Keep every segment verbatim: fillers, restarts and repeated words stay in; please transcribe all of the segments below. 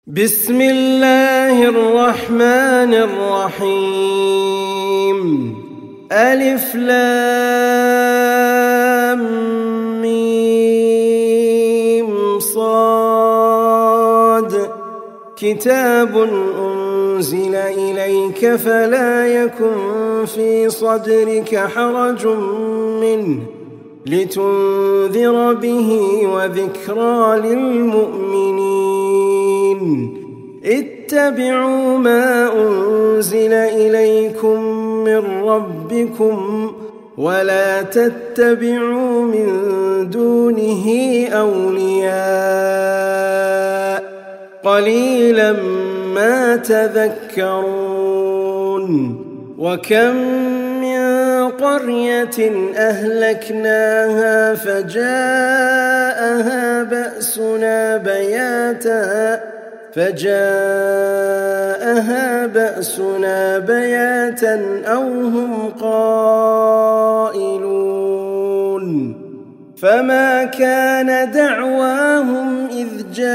بسم الله الرحمن الرحيم ألف لام ميم صاد كتاب أنزل إليك فلا يكن في صدرك حرج منه لتنذر به وذكرى للمؤمنين اتبعوا ما أنزل إليكم من ربكم ولا تتبعوا من دونه أولياء قليلا ما تذكرون وكم من قرية أهلكناها فجاءها بأسنا بياتا فجاءها بأسنا بياتا أو هم قائلون فما كان دعواهم إذ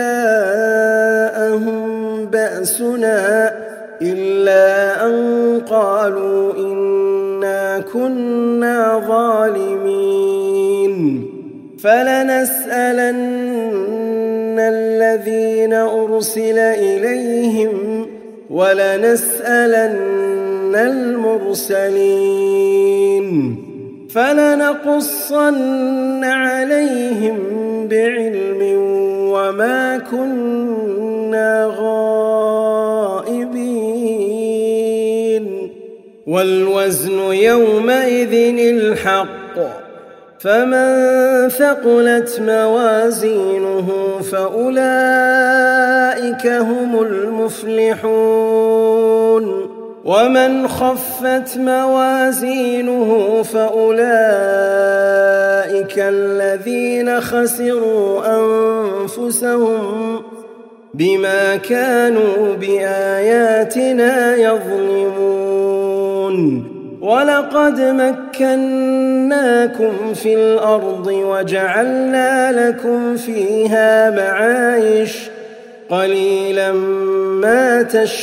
جاءهم بأسنا إلا أن قالوا إنا كنا ظالمين فلنسألن الذين أرسل إليهم ولنسألن المرسلين فلنقصن عليهم بعلم وما كنا غائبين والوزن يومئذ الحق فمن ثقلت موازينه فأولئك هم المفلحون ومن خفت موازينه فأولئك الذين خسروا أنفسهم بما كانوا بآياتنا يظلمون ولقد مكناكم في الأرض وجعلنا لكم فيها معايش قليلا ما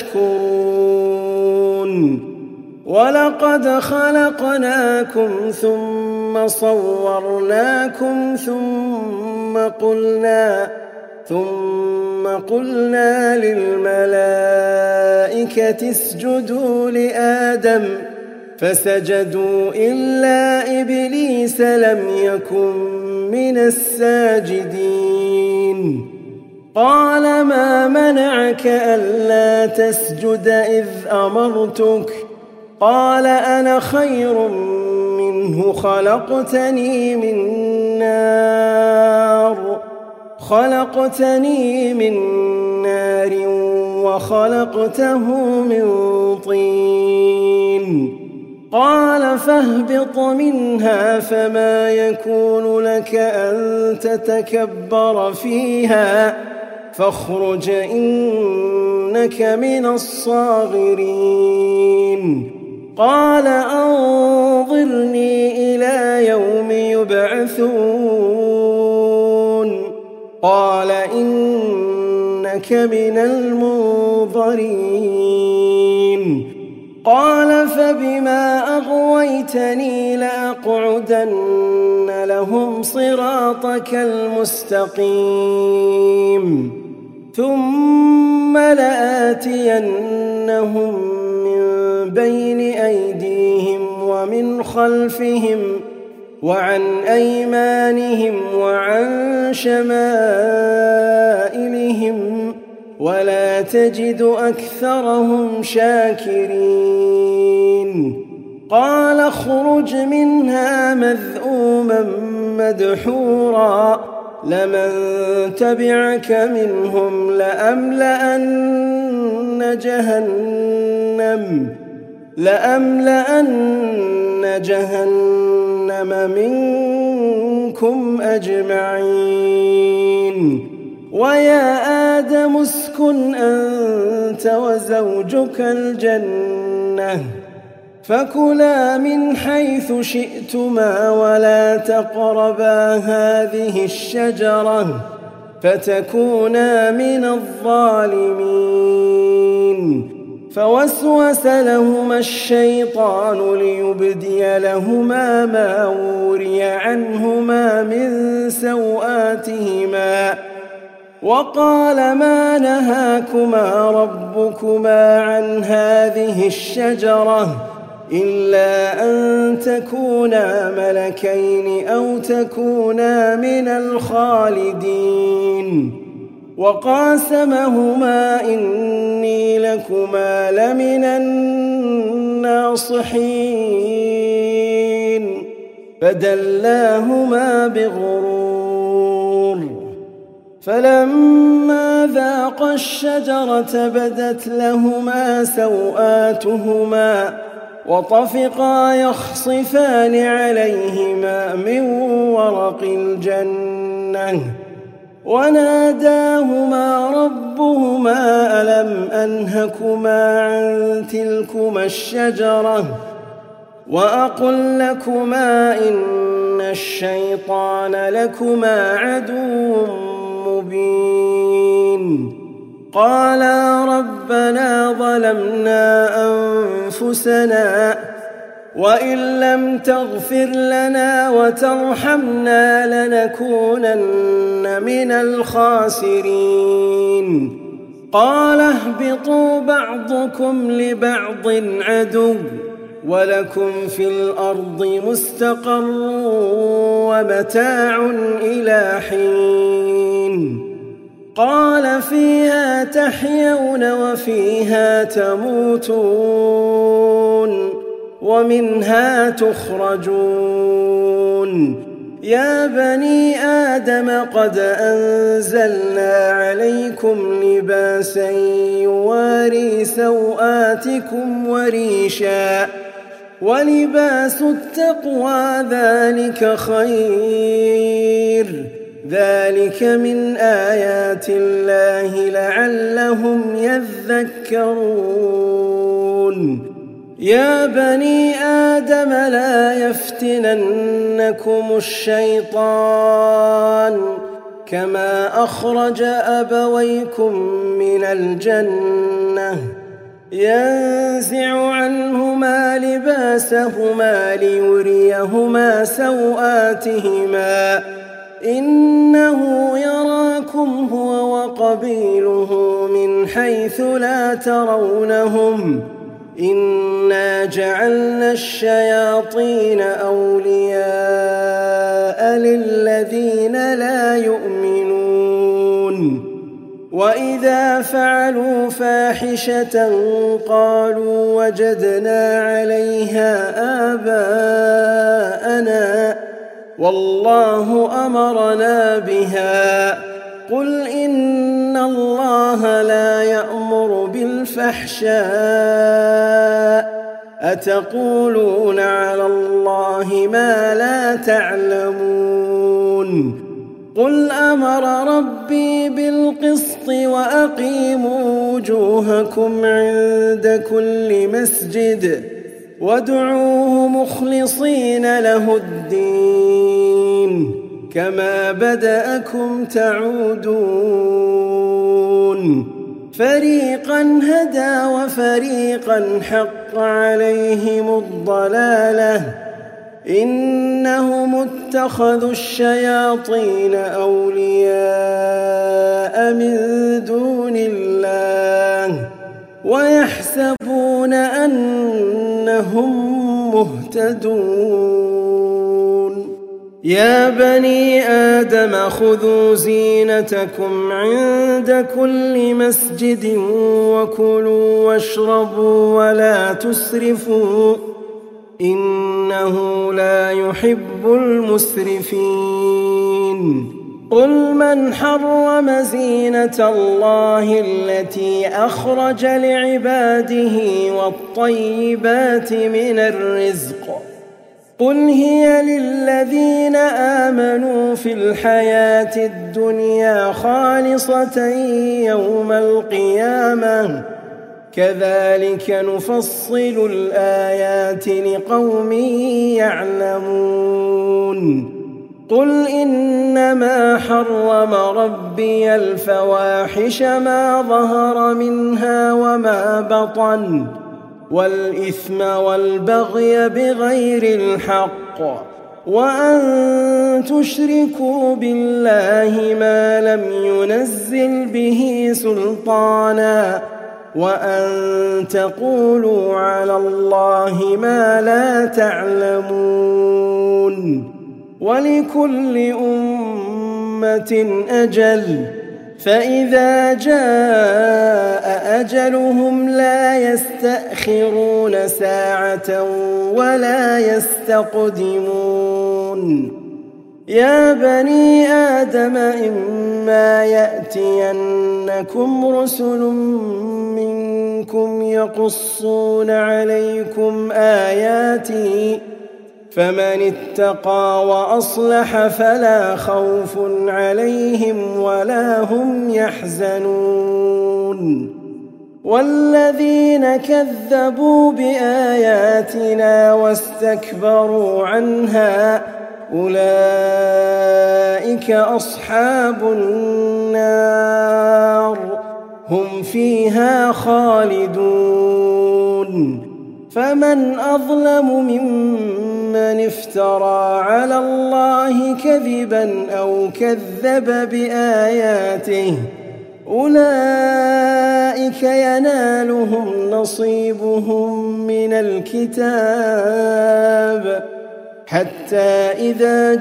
تشكرون ولقد خلقناكم ثم صورناكم ثم قلنا ثم قلنا للملائكة اسجدوا لآدم فسجدوا إلا إبليس لم يكن من الساجدين قال ما منعك ألا تسجد إذ أمرتك قال أنا خير منه خلقتني من نار خلقتني من نار وخلقته من طين قال فاهبط منها فما يكون لك أن تتكبر فيها فاخرج إنك من الصاغرين قال أنظرني إلى يوم يبعثون قال إنك من المنظرين قال فبما أغويتني لأقعدن لهم صراطك المستقيم ثم لآتينهم من بين أيديهم ومن خلفهم وعن أيمانهم وعن شمائلهم ولا تجد أكثرهم شاكرين قال اخرج منها مذءوما مدحورا لمن تبعك منهم لأملأن جهنم لأملأن جهنم منكم أجمعين ويا آدم اسكن أنت وزوجك الجنة فكلا من حيث شئتما ولا تقربا هذه الشجرة فتكونا من الظالمين. فوسوس لهما الشيطان ليبدي لهما ما وري عنهما من سوآتهما وقال ما نهاكما ربكما عن هذه الشجرة إلا أن تكونا ملكين أو تكونا من الخالدين. وقاسمهما إني لكما لمن الناصحين فدلاهما بغرور. فلما ذاقا الشجرة بدت لهما سوآتهما وطفقا يخصفان عليهما من ورق الجنة وناداهما ربهما ألم أنهكما عن تلكما الشجرة وأقل لكما إن الشيطان لكما عدو مبين. قالا ربنا ظلمنا أنفسنا وإن لم تغفر لنا وترحمنا لنكونن من الخاسرين. قال اهبطوا بعضكم لبعض عدو ولكم في الأرض مستقر ومتاع إلى حين. قال فيها تحيون وفيها تموتون ومنها تخرجون. يا بني آدم قد أنزلنا عليكم لباسا يواري سوآتكم وريشا ولباس التقوى ذلك خير ذلك من آيات الله لعلهم يذكرون. يا بني آدم لا يفتننكم الشيطان كما أخرج أبويكم من الجنة ينزع عنهما لباسهما ليريهما سوآتهما إنه يراكم هو وقبيله من حيث لا ترونهم إنا جعلنا الشياطين أولياء للذين لا يؤمنون. وإذا فعلوا فاحشة قالوا وجدنا عليها آباءنا والله أمرنا بها قل إن الله لا يأمر بالفحشاء أتقولون على الله ما لا تعلمون. قل أمر ربي بالقسط وأقيموا وجوهكم عند كل مسجد وادعوه مخلصين له الدين كما بدأكم تعودون. فريقا هدى وفريقا حق عليهم الضلالة إنهم اتخذوا الشياطين أولياء من دون الله ويحسبون أنهم مهتدون. يا بني آدم خذوا زينتكم عند كل مسجد وكلوا واشربوا ولا تسرفوا إنه لا يحب المسرفين. قل من حرم زينة الله التي أخرج لعباده والطيبات من الرزق قل هي للذين آمنوا في الحياة الدنيا خالصة يوم القيامة كذلك نفصل الآيات لقوم يعلمون. قل إنما حرم ربي الفواحش ما ظهر منها وما بطن والإثم والبغي بغير الحق وأن تشركوا بالله ما لم ينزل به سلطانا وأن تقولوا على الله ما لا تعلمون ولكل أمة أجل فإذا جاء أجلهم لا يستأخرون ساعة ولا يستقدمون يا بني آدم إما يأتينكم رسل منكم يقصون عليكم آياتي فمن اتقى وأصلح فلا خوف عليهم ولا هم يحزنون والذين كذبوا بآياتنا واستكبروا عنها أولئك أصحاب النار هم فيها خالدون فمن أظلم ممن افترى على الله كذبا أو كذب بآياته أولئك ينالهم نصيبهم من الكتاب حتى إذا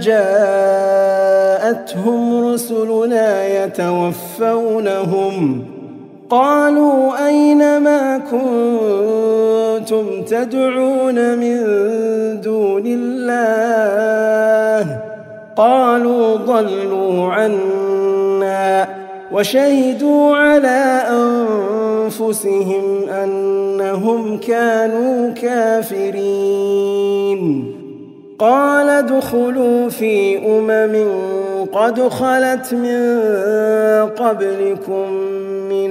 جاءتهم رسلنا يتوفونهم قالوا أين ما كنتم تدعون من دون الله قالوا ضلوا عنا وشهدوا على أنفسهم أنهم كانوا كافرين قال ادخلوا في أمم قد خلت من قبلكم من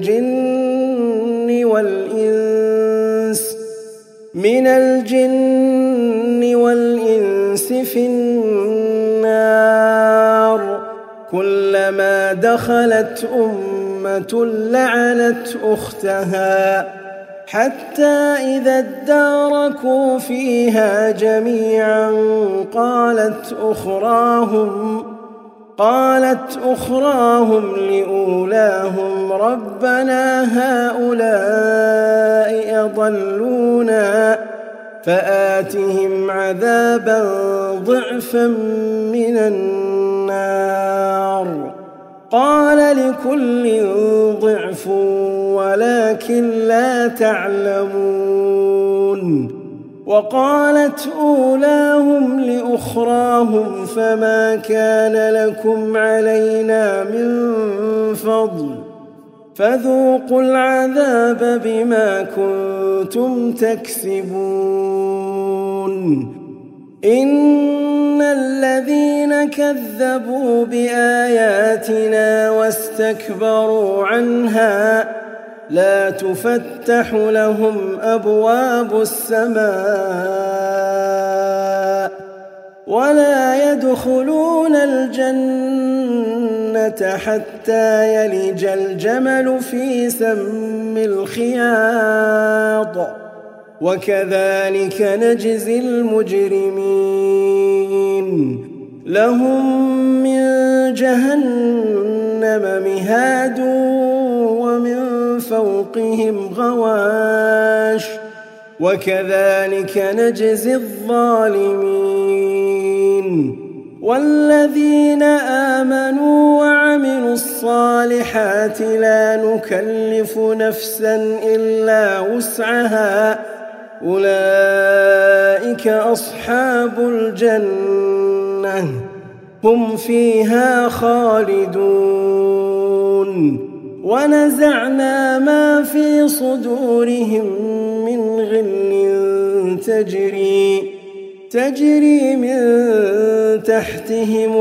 الجن والإنس من الجن والإنس في النار كلما دخلت أمة لعنت أختها حتى إذا اداركوا فيها جميعا قالت أخراهم قالت أخراهم لأولاهم ربنا هؤلاء أضلونا فآتهم عذابا ضعفا من النار قال لكل ضعف ولكن لا تعلمون وقالت أولاهم لأخراهم فما كان لكم علينا من فضل فذوقوا العذاب بما كنتم تكسبون إن الذين كذبوا بآياتنا واستكبروا عنها لا تفتح لهم أبواب السماء ولا يدخلون الجنة حتى يلج الجمل في سم الخياط وكذلك نجزي المجرمين لهم من جهنم مهاد ومن فوقهم غواش وكذلك نجزي الظالمين والذين آمنوا وعملوا الصالحات لا نكلف نفسا إلا وسعها أولئك أصحاب الجنة هم فيها خالدون ونزعنا ما في صدورهم من غل تجري تجري من تحتهم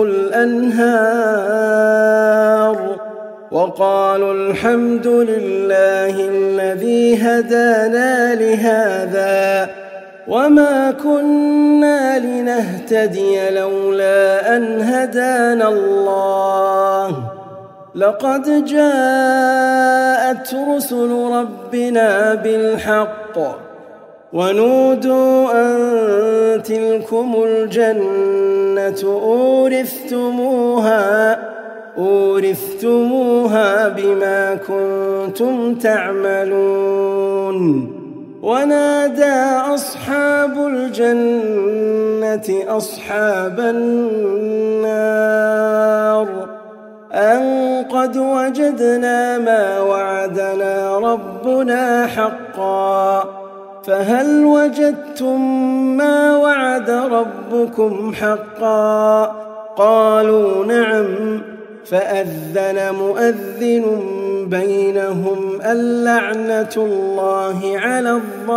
الأنهار وقالوا الحمد لله الذي هدانا لهذا وما كنا لنهتدي لولا أن هدانا الله لقد جاءت رسل ربنا بالحق ونودوا أن تلكم الجنة أورثتموها أورثتموها بما كنتم تعملون ونادى أصحاب الجنة أصحاب النار أن قد وجدنا ما وعدنا ربنا حقا فهل وجدتم ما وعد ربكم حقا قالوا نعم فأذن مؤذن بينهم اللعنة الله على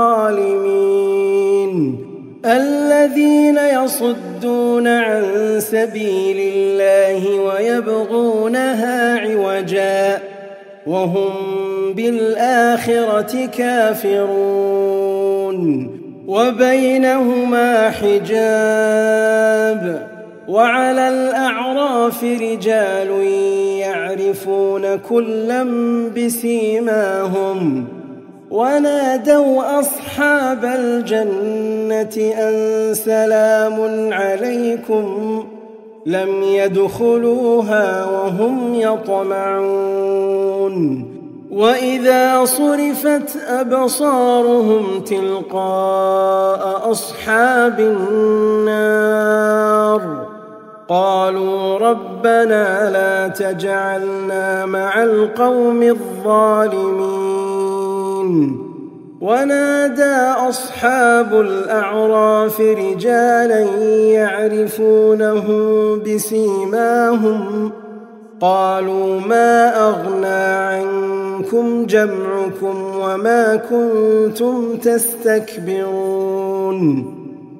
الظالمين الذين يصدون عن سبيل الله ويبغونها عوجا وهم بالآخرة كافرون وبينهما حجاب وعلى الأعراف رجال يعرفون كلا بسيماهم ونادوا أصحاب الجنة أن سلام عليكم لم يدخلوها وهم يطمعون وإذا صرفت أبصارهم تلقاء أصحاب النار قالوا ربنا لا تجعلنا مع القوم الظالمين ونادى أصحاب الأعراف رجالا يعرفونهم بسيماهم قالوا ما أغنى عنكم جمعكم وما كنتم تستكبرون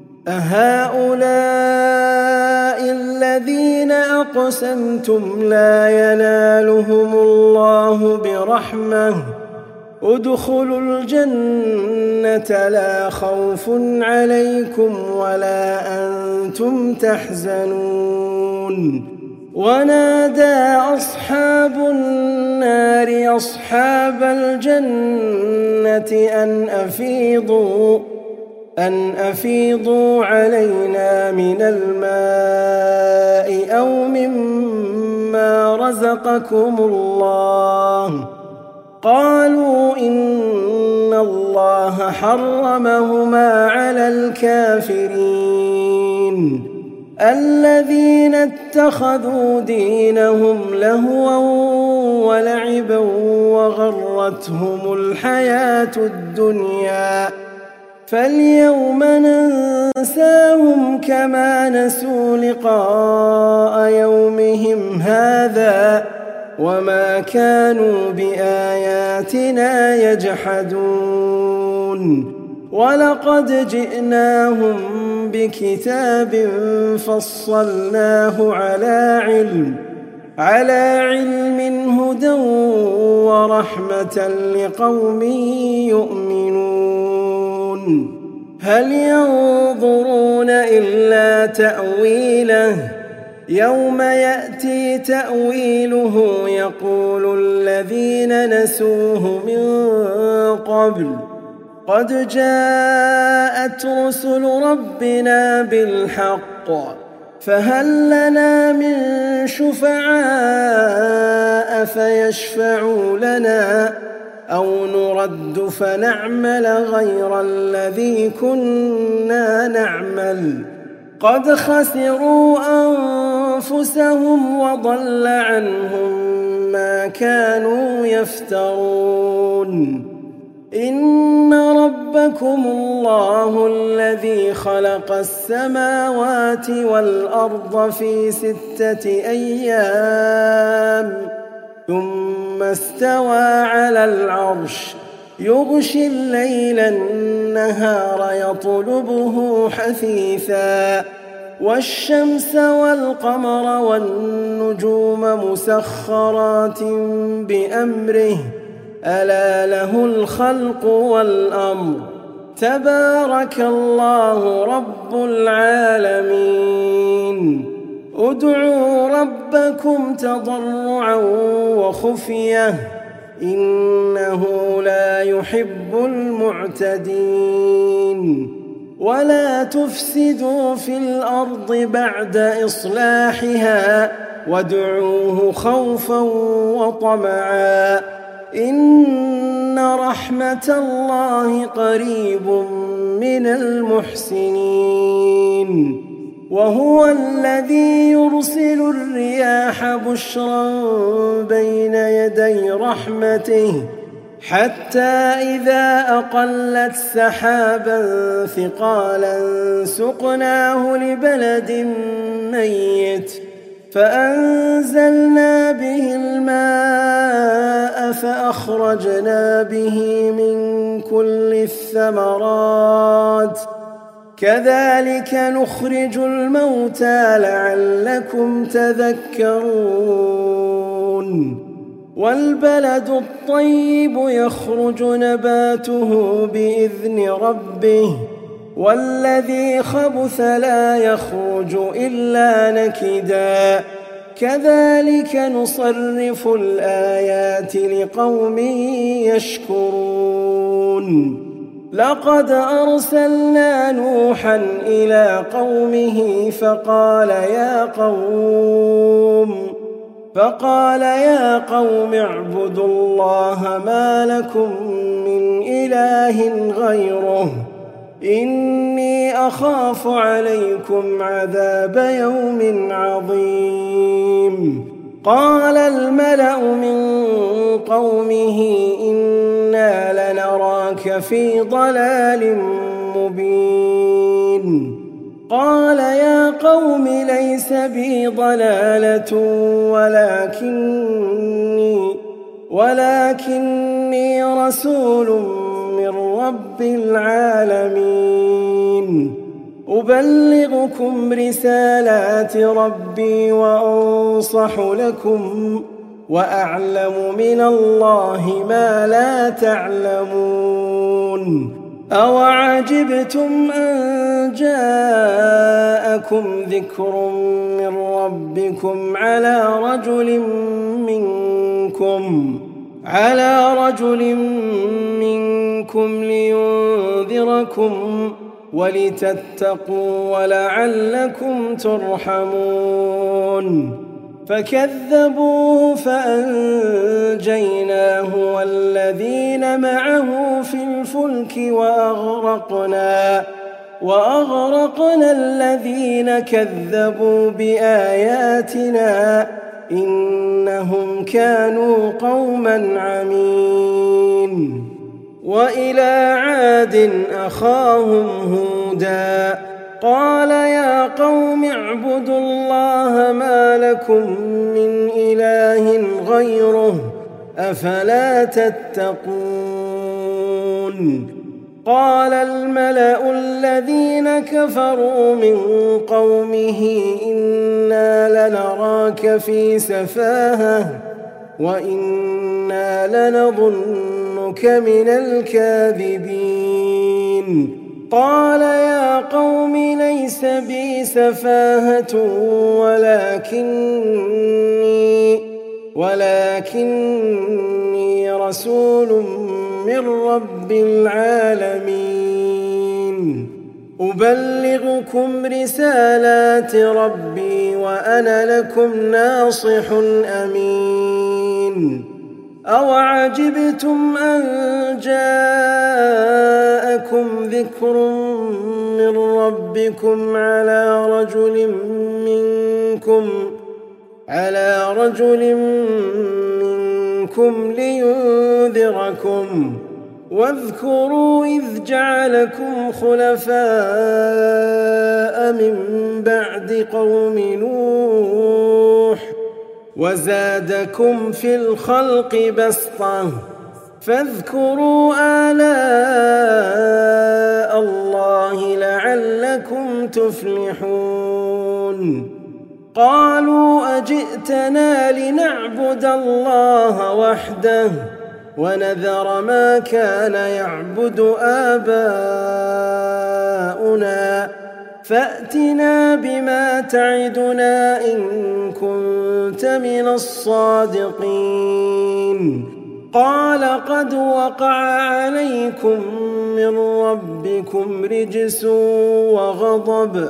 أهؤلاء الذين أقسمتم لا ينالهم الله برحمة ادخلوا الجنة لا خوف عليكم ولا أنتم تحزنون ونادى أصحاب النار أصحاب الجنة أن أفيضوا أن أفيضوا علينا من الماء أو مما رزقكم الله قالوا إن الله حرمهما على الكافرين الذين اتخذوا دينهم لهوا ولعبا وغرتهم الحياة الدنيا فاليوم ننساهم كما نسوا لقاء يومهم هذا وما كانوا بآياتنا يجحدون ولقد جئناهم بكتاب فصلناه على علم على علم هدى ورحمة لقوم يؤمنون هل ينظرون إلا تأويله يوم يأتي تأويله يقول الذين نسوه من قبل قد جاءت رسل ربنا بالحق فهل لنا من شفعاء فيشفعوا لنا أو نرد فنعمل غير الذي كنا نعمل قد خسروا أنفسهم وضل عنهم ما كانوا يفترون إن ربكم الله الذي خلق السماوات والأرض في ستة أيام ثم استوى على العرش يغشي الليل النهار يطلبه حثيثا والشمس والقمر والنجوم مسخرات بأمره ألا له الخلق والأمر تبارك الله رب العالمين. ادعوا ربكم تضرعا وخفية إنه لا يحب المعتدين. ولا تفسدوا في الأرض بعد إصلاحها وادعوه خوفا وطمعا إن رحمة الله قريب من المحسنين. وهو الذي يرسل الرياح بشرا بين يدي رحمته حتى إذا أقلت سحابا ثقالا سقناه لبلد ميت فأنزلنا به الماء فأخرجنا به من كل الثمرات كذلك نخرج الموتى لعلكم تذكرون. والبلد الطيب يخرج نباته بإذن ربه والذي خبث لا يخرج إلا نكدا كذلك نصرف الآيات لقوم يشكرون. لقد أرسلنا نوحا إلى قومه فقال يا قوم فقال يا قوم اعبدوا الله ما لكم من إله غيره إني أخاف عليكم عذاب يوم عظيم. قال الملأ من قومه إنا لنراك في ضلال مبين. قال يا قوم ليس بي ضلالة ولكني ولكني رسول من رب العالمين أبلغكم رسالات ربي وأنصح لكم وأعلم من الله ما لا تعلمون. أوعجبتم أن جاءكم ذكر من ربكم على رجل منكم على رجل منكم لينذركم ولتتقوا ولعلكم ترحمون. فكذبوه فأنجيناه والذين معه في الفلك وأغرقنا وأغرقنا الذين كذبوا بآياتنا إنهم كانوا قوما عمين. وإلى عاد أخاهم هودا قال يا قوم اعبدوا الله ما لكم من إله غيره أفلا تتقون. قال الملأ الذين كفروا من قومه إنا لنراك في سفاهة وإنا لنظنك من الكاذبين. قال يا قوم ليس بي سفاهة ولكني ولكني رسول من رب العالمين أبلغكم رسالات ربي وأنا لكم ناصح أمين. أوعجبتم أن جاءكم ذكر من ربكم على رجل منكم على رجل منكم لينذركم واذكروا إذ جعلكم خلفاء من بعد قوم نوح وزادكم في الخلق بسطة فاذكروا آلاء الله لعلكم تفلحون. قالوا أجئتنا لنعبد الله وحده ونذر ما كان يعبد آباؤنا فأتنا بما تعدنا إن كنت من الصادقين قال قد وقع عليكم من ربكم رجس وغضب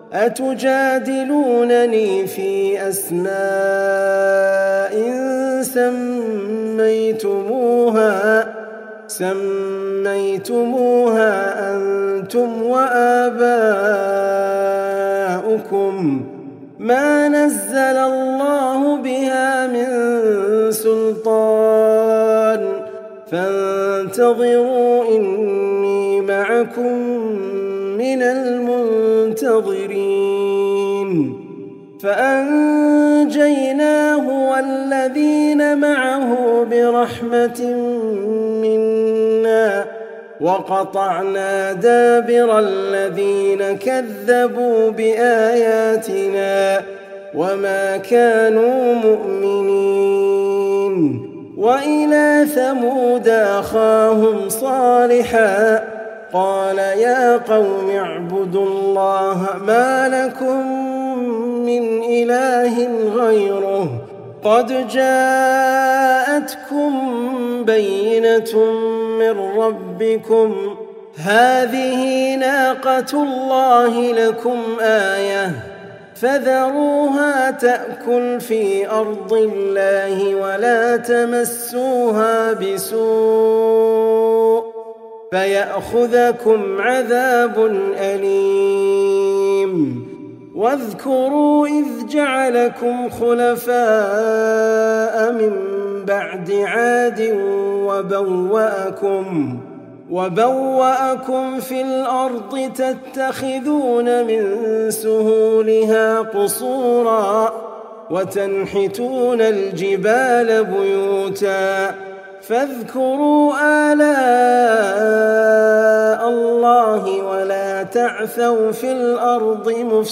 أتجادلونني في أسماء سميتموها سميتموها أنتم وآباؤكم ما نزل الله بها من سلطان فانتظروا إني معكم من المنتظرين فأنجيناه والذين معه برحمة منا وقطعنا دابر الذين كذبوا بآياتنا وما كانوا مؤمنين وإلى ثمود أخاهم صالحا قال يا قوم اعبدوا الله ما لكم من إله غيره قد جاءتكم بينة من ربكم هذه ناقة الله لكم آية فذروها تأكل في أرض الله ولا تمسوها بسوء فيأخذكم عذاب أليم واذكروا إذ جعلكم خلفاء من بعد عاد وبوأكم وبوأكم في الأرض تتخذون من سهولها قصورا وتنحتون الجبال بيوتا فاذكروا آلاء الله ولا تعثوا في الأرض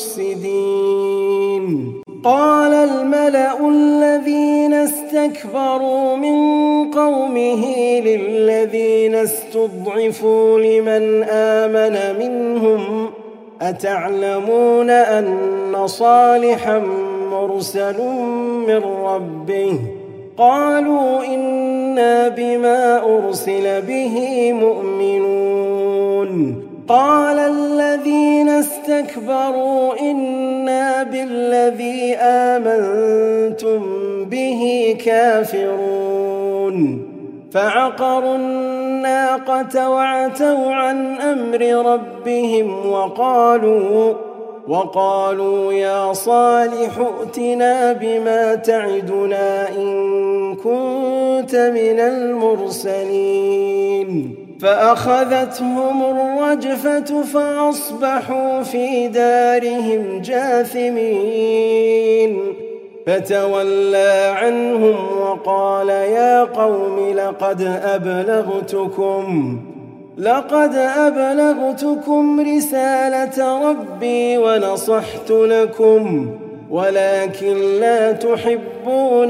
مفسدين قال الملأ الذين استكبروا من قومه للذين استضعفوا لمن آمن منهم أتعلمون أن صالحا مرسل من ربه قالوا إنا بما أرسل به مؤمنون قال الذين استكبروا إنا بالذي آمنتم به كافرون فعقروا الناقة وعتوا عن أمر ربهم وقالوا وقالوا يا صالح ائتنا بما تعدنا إن كنت من المرسلين فأخذتهم الرجفة فأصبحوا في دارهم جاثمين فتولى عنهم وقال يا قوم لقد أبلغتكم لقد أبلغتكم رسالة ربي ونصحت لكم ولكن لا تحبون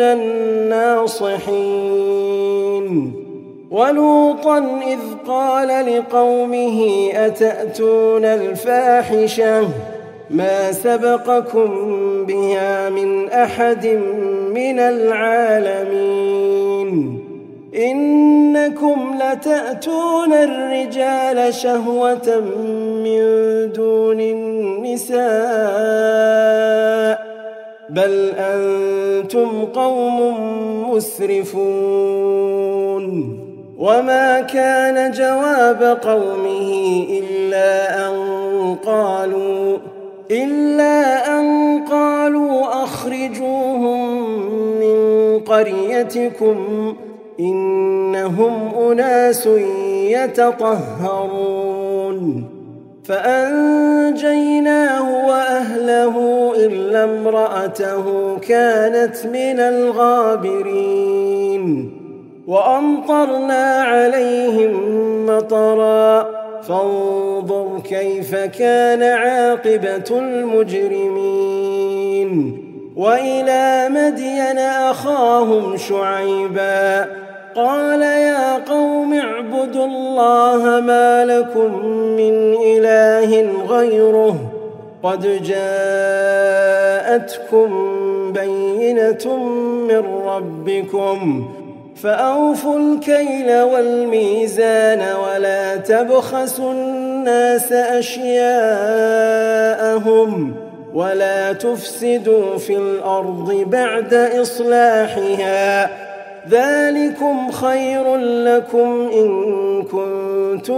الناصحين ولوطا إذ قال لقومه أتأتون الفاحشة ما سبقكم بها من أحد من العالمين إنكم لتأتون الرجال شهوة من دون النساء بل أنتم قوم مسرفون وما كان جواب قومه إلا أن قالوا إلا أن قالوا أخرجوهم من قريتكم إنهم أناس يتطهرون فأنجيناه وأهله إلا امرأته كانت من الغابرين وأمطرنا عليهم مطرا فانظر كيف كان عاقبة المجرمين وإلى مدين أخاهم شعيبا قال يا قوم اعبدوا الله ما لكم من إله غيره قد جاءتكم بينة من ربكم فأوفوا الكيل والميزان ولا تبخسوا الناس أشياءهم ولا تفسدوا في الأرض بعد إصلاحها ذلكم خير لكم إن كنتم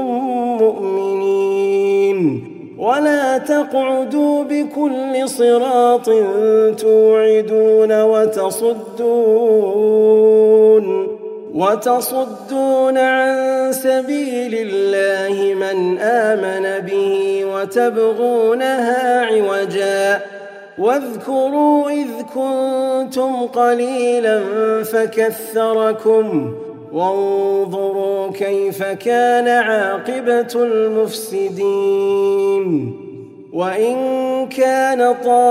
مؤمنين ولا تقعدوا بكل صراط توعدون وتصدون وتصدون عن سبيل الله من آمن به وتبغونها عوجا واذكروا إذ كنتم قليلا فكثركم وانظروا كيف كان عاقبة المفسدين وإن كان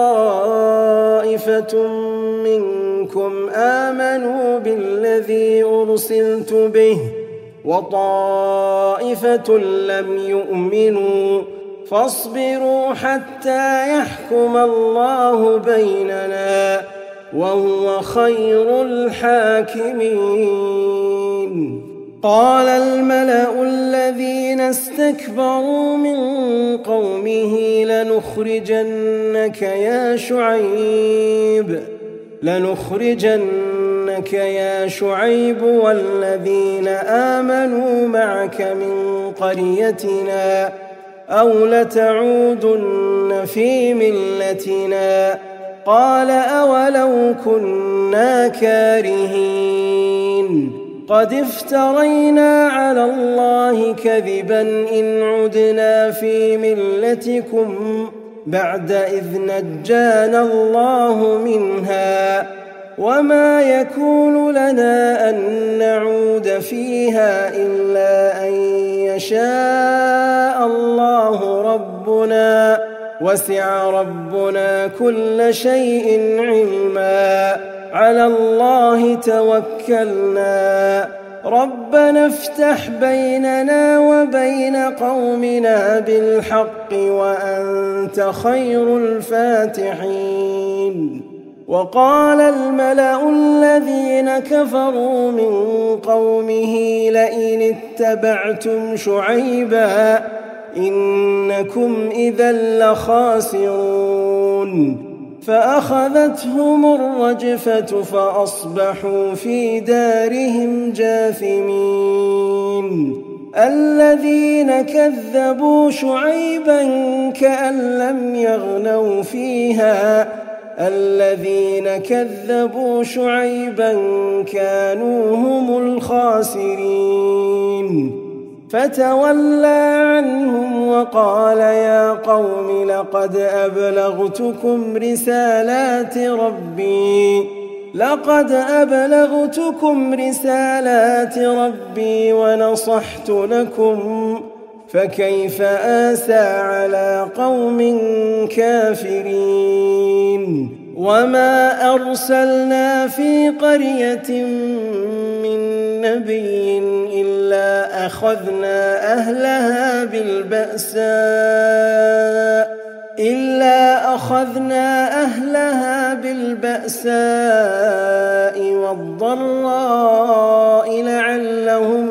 طائفة منكم آمنوا بالذي أرسلت به وطائفة لم يؤمنوا فاصبروا حتى يحكم الله بيننا وهو خير الحاكمين. قال الملأ الذين استكبروا من قومه لنخرجنك يا شعيب لنخرجنك يا شعيب والذين آمنوا معك من قريتنا أو لتعودن في ملتنا قال أولو كنا كارهين قد افترينا على الله كذبا إن عدنا في ملتكم بعد إذ نجانا الله منها وما يكون لنا أن نعود فيها إلا أن يشاء الله ربنا وسع ربنا كل شيء علما على الله توكلنا ربنا افتح بيننا وبين قومنا بالحق وأنت خير الفاتحين. وقال الملأ الذين كفروا من قومه لئن اتبعتم شعيبا إنكم إذا لخاسرون فأخذتهم الرجفة فأصبحوا في دارهم جاثمين. الذين كذبوا شعيبا كأن لم يغنوا فيها الذين كذبوا شعيبا كانوا هم الخاسرين. فتولى عنهم وقال يا قوم لقد أبلغتكم رسالات ربي لقد أبلغتكم رسالات ربي ونصحت لكم فكيف آسى على قوم كافرين. وما أرسلنا في قرية من نبي إلا أخذنا أهلها بالبأساء إلا أخذنا أهلها بالبأساء والضراء لعلهم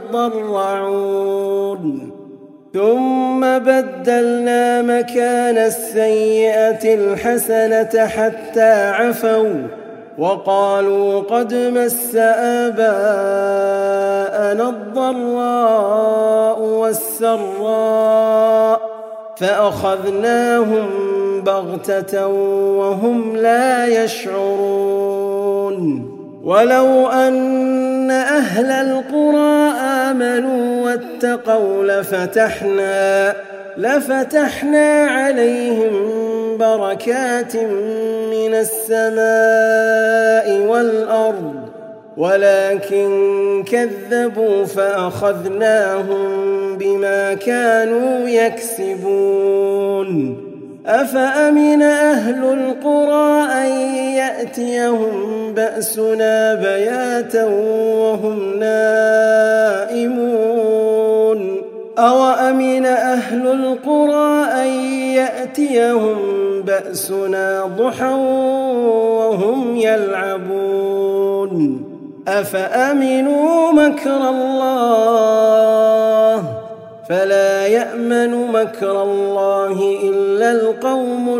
يضرعون. ثم بدلنا مكان السيئة الحسنة حتى عفوا وقالوا قد مس آباءنا الضراء والسراء فأخذناهم بغتة وهم لا يشعرون. ولو أن أهل القرى آمنوا واتقوا لفتحنا لفتحنا عليهم بركات من السماء والأرض ولكن كذبوا فأخذناهم بما كانوا يكسبون. أفأمن أهل القرى أن يأتيهم بأسنا بياتا وهم نائمون أوأمن أهل القرى أن يأتيهم بأسنا ضحى وهم يلعبون أفأمنوا مكر الله فلا يأمن مكر الله إلا القوم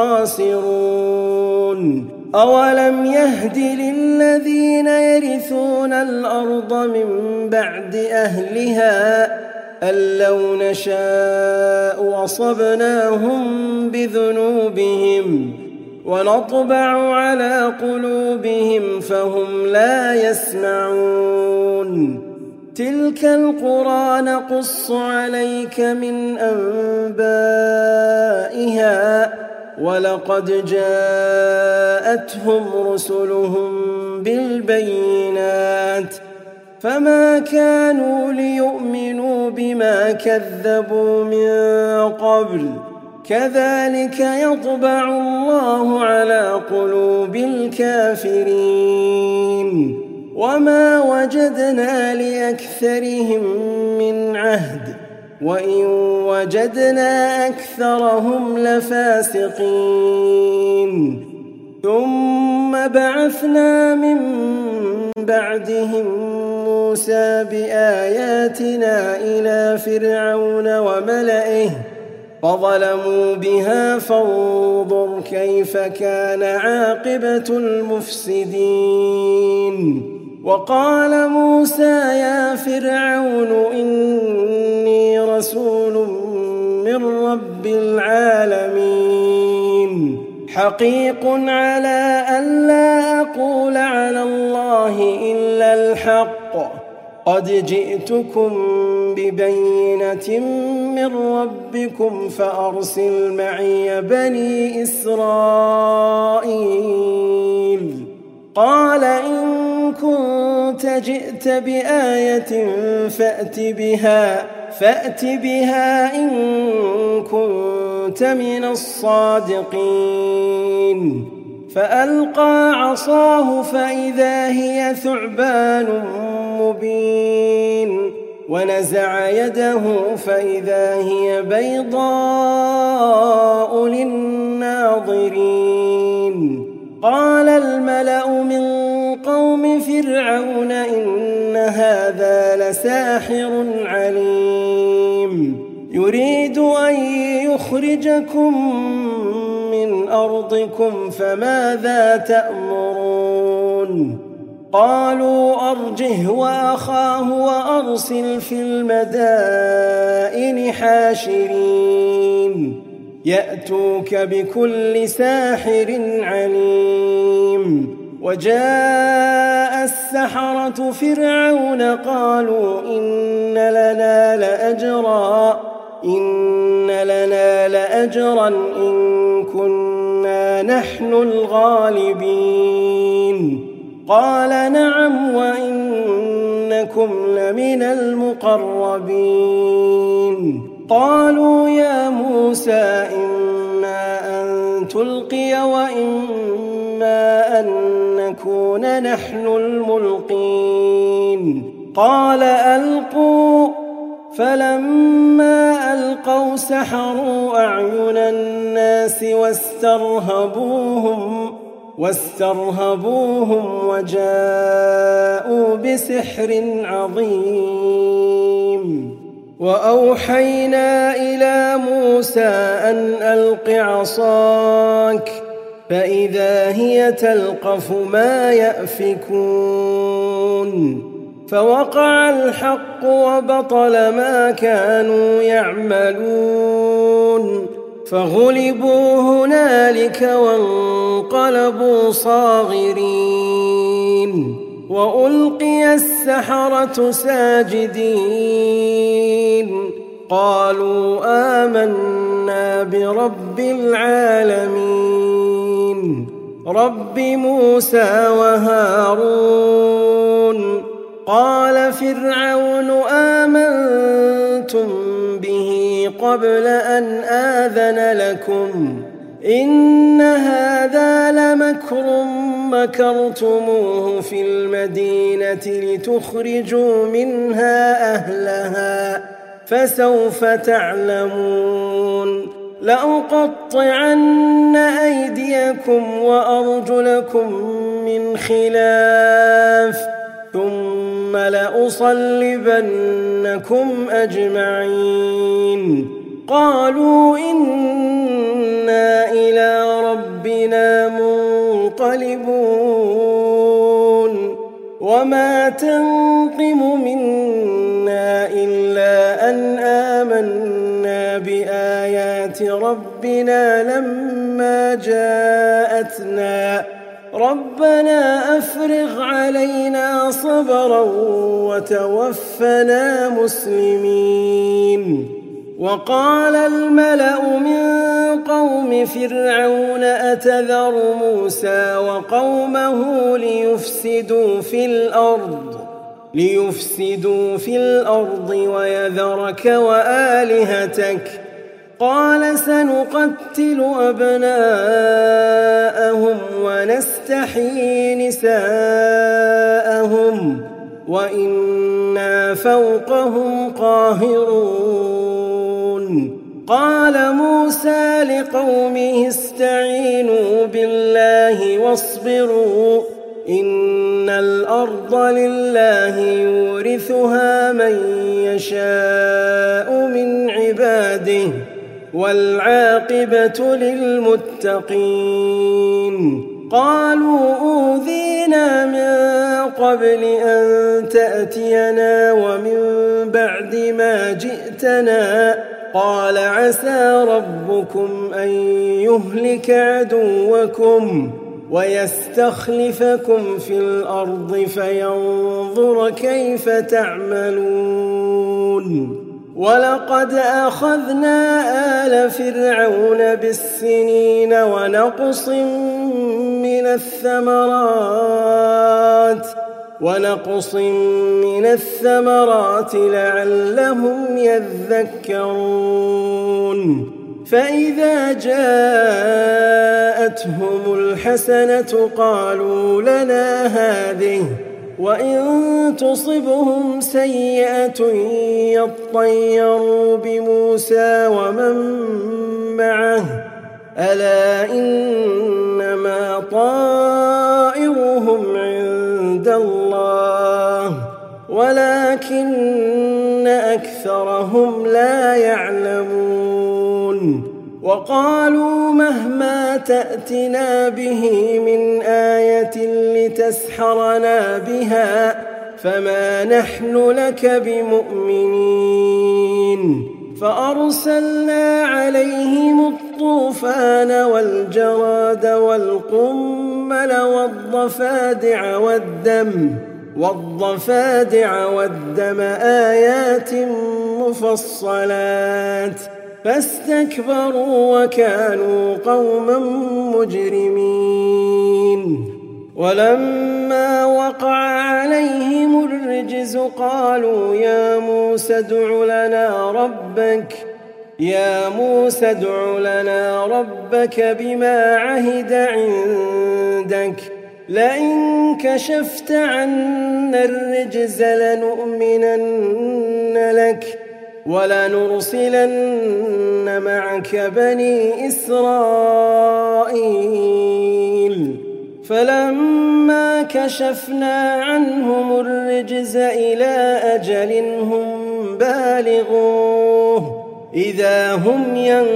الخاسرون أولم يهد للذين يرثون الأرض من بعد أهلها أن لو نشاء أصبناهم بذنوبهم ونطبع على قلوبهم فهم لا يسمعون تلك القرى نقص عليك من أنبائها ولقد جاءتهم رسلهم بالبينات فما كانوا ليؤمنوا بما كذبوا من قبل كذلك يطبع الله على قلوب الكافرين وما وجدنا لأكثرهم من عهد وإن وجدنا أكثرهم لفاسقين ثم بعثنا من بعدهم موسى بآياتنا إلى فرعون وملئه فظلموا بها فانظر كيف كان عاقبة المفسدين وقال موسى يا فرعون إني رسول من رب العالمين حقيق على أن لا أقول على الله إلا الحق قد جئتكم ببينة من ربكم فأرسل معي بني إسرائيل قال إن كنت جئت بآية فأت بها فأت بها إن كنت من الصادقين فألقى عصاه فإذا هي ثعبان مبين ونزع يده فإذا هي بيضاء للناظرين قال الملأ من قوم فرعون إن هذا لساحر عليم يريد أن يخرجكم من أرضكم فماذا تأمرون قالوا أرجه وأخاه وأرسل في المدائن حاشرين يأتوك بكل ساحر عليم وجاء السحرة فرعون قالوا إن لنا لأجرا إن لنا لأجرا إن كنا نحن الغالبين قال نعم وإنكم لمن المقربين قالوا يا موسى إما أن تلقي وإما أن نكون نحن الملقين قال ألقوا فلما ألقوا سحروا أعين الناس واسترهبوهم واسترهبوهم وجاءوا بسحر عظيم وأوحينا إلى موسى أن ألق عصاك فإذا هي تلقف ما يأفكون فوقع الحق وبطل ما كانوا يعملون فغلبوا هنالك وانقلبوا صاغرين وألقي السحرة ساجدين قالوا آمنا برب العالمين رب موسى وهارون قال فرعون آمنتم به قبل أن آذن لكم إن هذا لمكر مكرتموه في المدينة لتخرجوا منها أهلها فسوف تعلمون لأقطعن أيديكم وأرجلكم من خلاف ثم لأصلبنكم أجمعين قالوا إنا إلى ربنا منقلبون وما تنقم منا إلا أن آمنا بآيات ربنا لما جاءتنا ربنا أفرغ علينا صبرا وتوفنا مسلمين وقال الملأ من قوم فرعون أتذر موسى وقومه ليفسدوا في الأرض ليفسدوا في الأرض ويذرك وآلهتك قال سنقتل أبناءهم ونستحيي نساءهم وإنا فوقهم قاهرون قال موسى لقومه استعينوا بالله واصبروا إن الأرض لله يورثها من يشاء من عباده والعاقبة للمتقين قالوا أوذينا من قبل أن تأتينا ومن بعد ما جئتنا قال عسى ربكم أن يهلك عدوكم ويستخلفكم في الأرض فينظر كيف تعملون ولقد أخذنا آل فرعون بالسنين ونقص من الثمرات ونقص من الثمرات لعلهم يذكرون فإذا جاءتهم الحسنة قالوا لنا هذه وإن تصبهم سيئة يطيروا بموسى ومن معه ألا إنما طائرهم عند الله ولكن أكثرهم لا يعلمون وقالوا مهما تأتنا به من آية لتسحرنا بها فما نحن لك بمؤمنين فأرسلنا عليهم الطوفان والجراد والقمل والضفادع والدم والضفادع والدم آيات مفصلات فاستكبروا وكانوا قوما مجرمين ولما وقع عليهم الرجز قالوا يا موسى ادع لنا ربك يا موسى ادع لنا ربك بما عهد عندك لئن كشفت عنا الرجز لنؤمنن لك ولنرسلن معك بني إسرائيل فلما كشفنا عنهم الرجز إلى أجل هم بالغوه إذا هم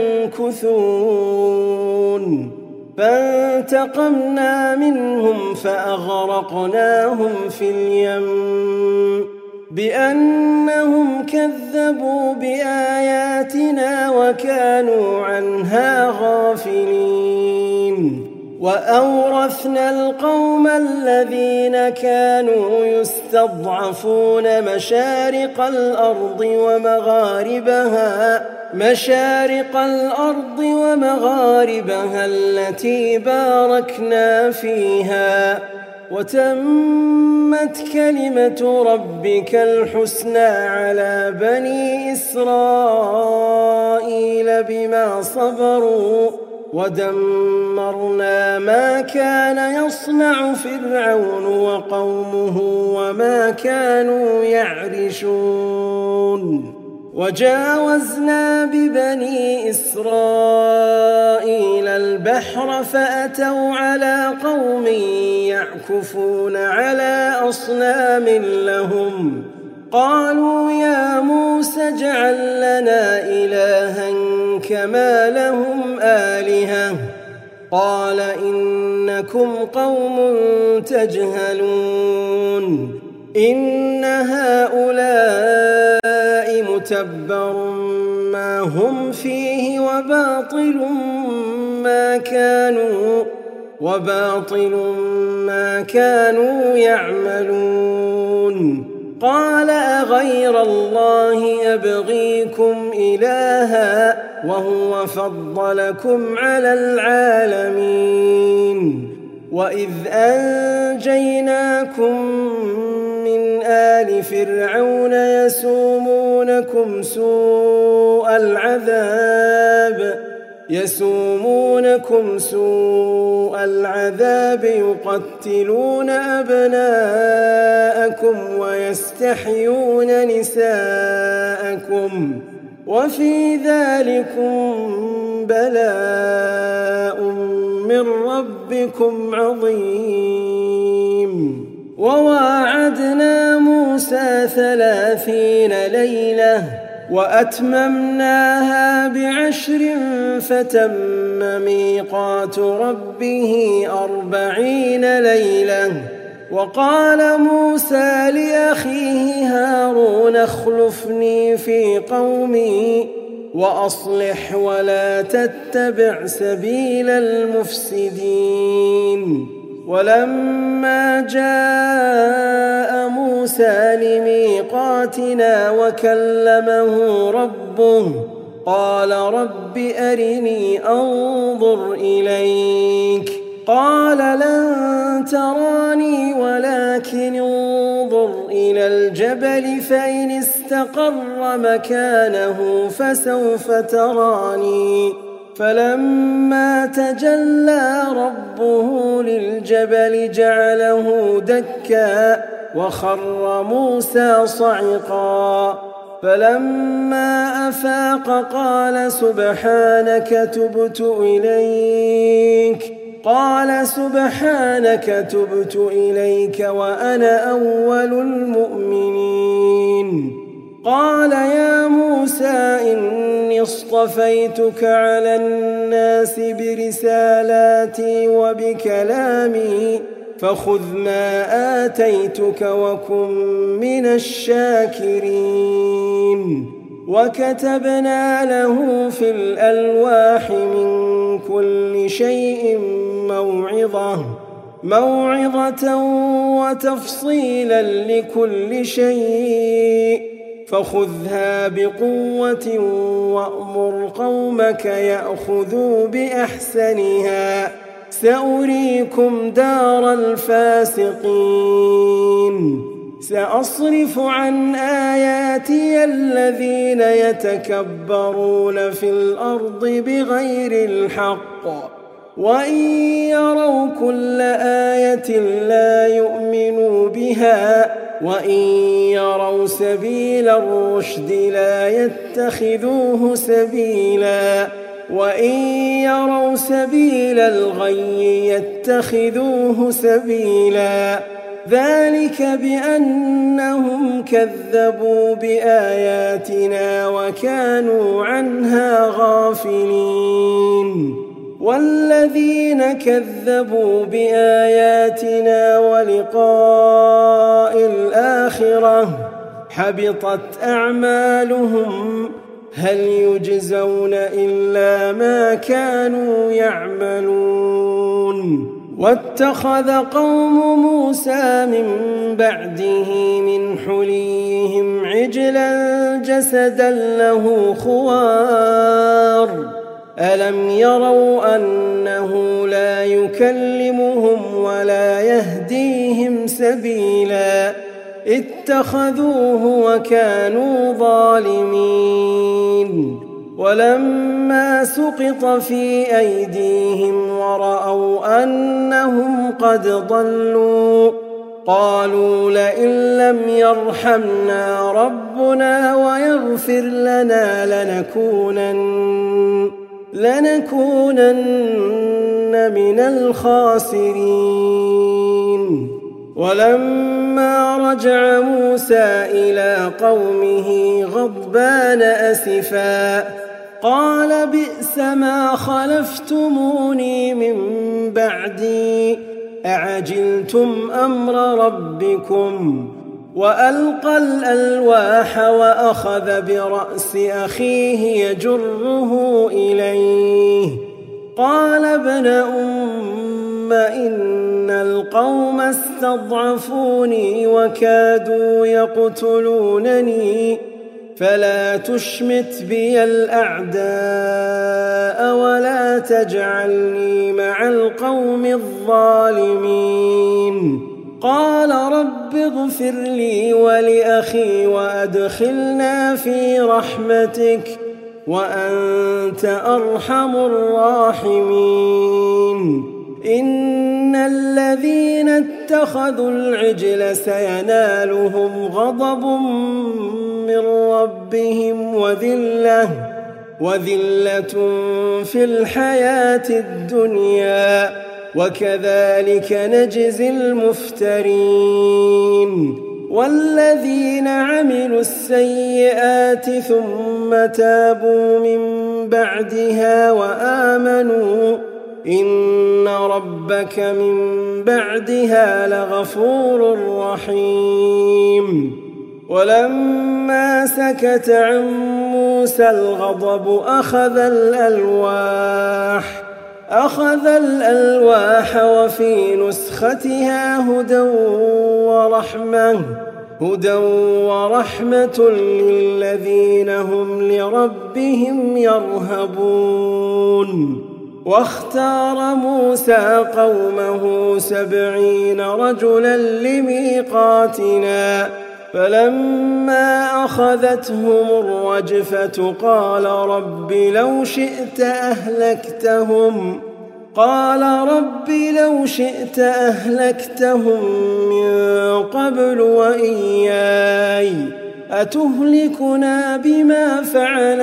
ينكثون فانتقمنا منهم فأغرقناهم في اليم بأنهم كذبوا بآياتنا وكانوا عنها غافلين وأورثنا القوم الذين كانوا يستضعفون مشارق الأرض ومغاربها مشارق الأرض ومغاربها التي باركنا فيها وتمت كلمة ربك الحسنى على بني إسرائيل بما صبروا ودمرنا ما كان يصنع فرعون وقومه وما كانوا يعرشون وجاوزنا ببني إسرائيل البحر فأتوا على قوم يعكفون على أصنام لهم قالوا يا موسى اجعل لنا إلها كما لهم آلهة قال إنكم قوم تجهلون إن هؤلاء متبر ما هم فيه وباطل ما كانوا وباطل ما كانوا يعملون قال أغير الله أبغيكم إلها وهو فضلكم على العالمين وإذ أنجيناكم من آل فرعون يسومونكم سوء العذاب يسومونكم سوء العذاب يقتلون أبناءكم ويستحيون نساءكم وفي ذلكم بلاء من ربكم عظيم وواعدنا موسى ثلاثين ليلة وأتممناها بعشر فتم ميقات ربه أربعين ليلة وقال موسى لأخيه هارون اخلفني في قومي وأصلح ولا تتبع سبيل المفسدين ولما جاء موسى لميقاتنا وكلمه ربه قال رب أرني أنظر إليك قال لن تراني ولكن انظر إلى الجبل فإن استقر مكانه فسوف تراني فلما تجلى ربه للجبل جعله دكا وخر موسى صعقا فلما أفاق قال سبحانك تبت إليك قال سبحانك تبت إليك وأنا أول المؤمنين قال يا موسى إني اصطفيتك على الناس برسالاتي وبكلامي فخذ ما آتيتك وكن من الشاكرين وكتبنا له في الألواح من كل شيء موعظة موعظة وتفصيلا لكل شيء فخذها بقوة وأمر قومك يأخذوا بأحسنها سأريكم دار الفاسقين سأصرف عن آياتي الذين يتكبرون في الأرض بغير الحق وإن يروا كل آية لا يؤمنوا بها وإن يروا سبيل الرشد لا يتخذوه سبيلا وإن يروا سبيل الغي يتخذوه سبيلا ذلك بأنهم كذبوا بآياتنا وكانوا عنها غافلين والذين كذبوا بآياتنا ولقاء الآخرة حبطت أعمالهم هل يجزون إلا ما كانوا يعملون واتخذ قوم موسى من بعده من حليهم عجلا جسدا له خوار ألم يروا أنه لا يكلمهم ولا يهديهم سبيلا اتخذوه وكانوا ظالمين ولما سقط في أيديهم ورأوا أنهم قد ضلوا قالوا لئن لم يرحمنا ربنا ويغفر لنا لنكونن, لنكونن من الخاسرين. ولما رجع موسى إلى قومه غضبان أسفا قال بئس ما خلفتموني من بعدي أعجلتم أمر ربكم وألقى الألواح وأخذ برأس أخيه يجره إليه قال ابن أم إن القوم استضعفوني وكادوا يقتلونني فلا تشمت بي الأعداء ولا تجعلني مع القوم الظالمين. قال رب اغفر لي ولأخي وأدخلنا في رحمتك وأنت أرحم الراحمين. إن الذين اتخذوا العجل سينالهم غضب من ربهم وذلة, وذلة في الحياة الدنيا وكذلك نجزي المفترين. والذين عملوا السيئات ثم تابوا من بعدها وآمنوا إن ربك من بعدها لغفور رحيم. ولما سكت عن موسى الغضب أخذ الألواح أخذ الألواح وفي نسختها هدى ورحمة هدى ورحمة للذين هم لربهم يرهبون. واختار موسى قومه سبعين رجلا لميقاتنا فلما أخذتهم الرجفة قال رب لو شئت أهلكتهم قال رب لو شئت أهلكتهم من قبل وإياي أتهلكنا بما فعل